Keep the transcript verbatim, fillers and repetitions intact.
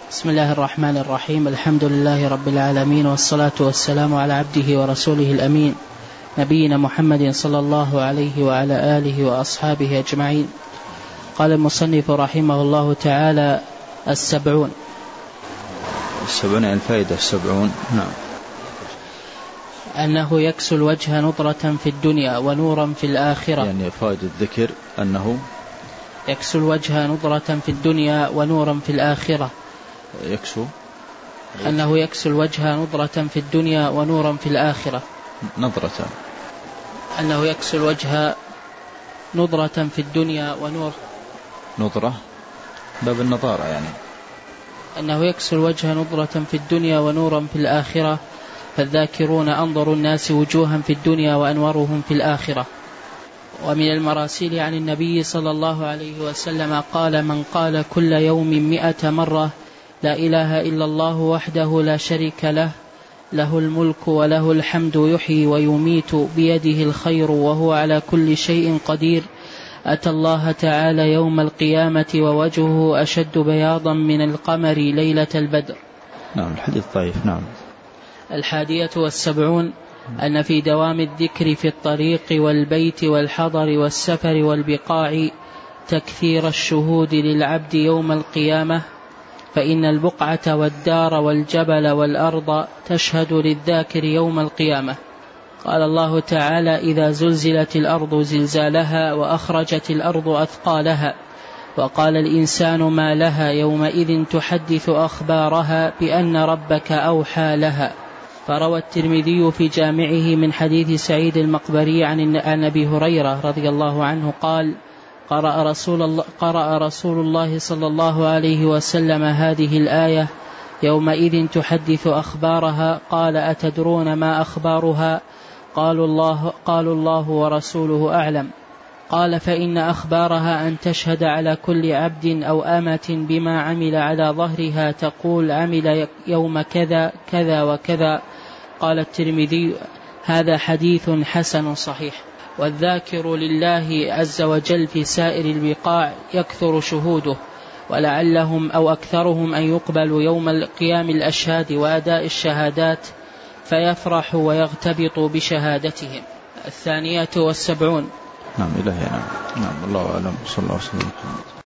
بسم الله الرحمن الرحيم. الحمد لله رب العالمين، والصلاة والسلام على عبده ورسوله الأمين نبينا محمد صلى الله عليه وعلى آله وأصحابه أجمعين. قال المصنف رحمه الله تعالى: السبعون. السبعون الفائدة السبعون. نعم. أنه يكسو الوجه نضرة في الدنيا ونورا في الآخرة. يعني فائدة الذكر أنه يكسو الوجه نضرة في الدنيا ونورا في الآخرة. يكسو أنه يكسو الوجه نضرة في الدنيا ونورا في الآخرة. نظرة. أنه يكسو الوجه نضرة في الدنيا ونور. نضرة باب النظارة يعني. أنه يكسو الوجه نضرة في الدنيا ونورا في الآخرة، فالذاكرون أنظر الناس وجوها في الدنيا وأنورهم في الآخرة. ومن المراسيل عن النبي صلى الله عليه وسلم قال: من قال كل يوم مئة مرة لا إله إلا الله وحده لا شريك له له الملك وله الحمد يحيي ويميت بيده الخير وهو على كل شيء قدير، أتى الله تعالى يوم القيامة ووجهه أشد بياضا من القمر ليلة البدر. نعم. الحديث ضعيف. نعم. الحادية والسبعون. أن في دوام الذكر في الطريق والبيت والحضر والسفر والبقاع تكثير الشهود للعبد يوم القيامة، فإن البقعة والدار والجبل والأرض تشهد للذاكر يوم القيامة. قال الله تعالى: إذا زلزلت الأرض زلزالها وأخرجت الأرض أثقالها وقال الإنسان ما لها يومئذ تحدث أخبارها بأن ربك أوحى لها. فروى الترمذي في جامعه من حديث سعيد المقبري عن أبي هريرة رضي الله عنه قال: قرأ رسول الله, قرأ رسول الله صلى الله عليه وسلم هذه الآية: يومئذ تحدث أخبارها. قال: أتدرون ما أخبارها؟ قالوا الله, قالوا الله ورسوله أعلم. قال: فإن أخبارها أن تشهد على كل عبد أو أمة بما عمل على ظهرها، تقول: عمل يوم كذا كذا وكذا. قال الترمذي: هذا حديث حسن صحيح. والذاكر لله عز وجل في سائر البقاع يكثر شهوده، ولعلهم أو أكثرهم أن يقبلوا يوم القيام الأشهاد وأداء الشهادات فيفرح ويغتبط بشهادتهم. الثانية والسبعون. نعم. إلهي. نعم. نعم. الله أعلم. صلى الله عليه وسلم.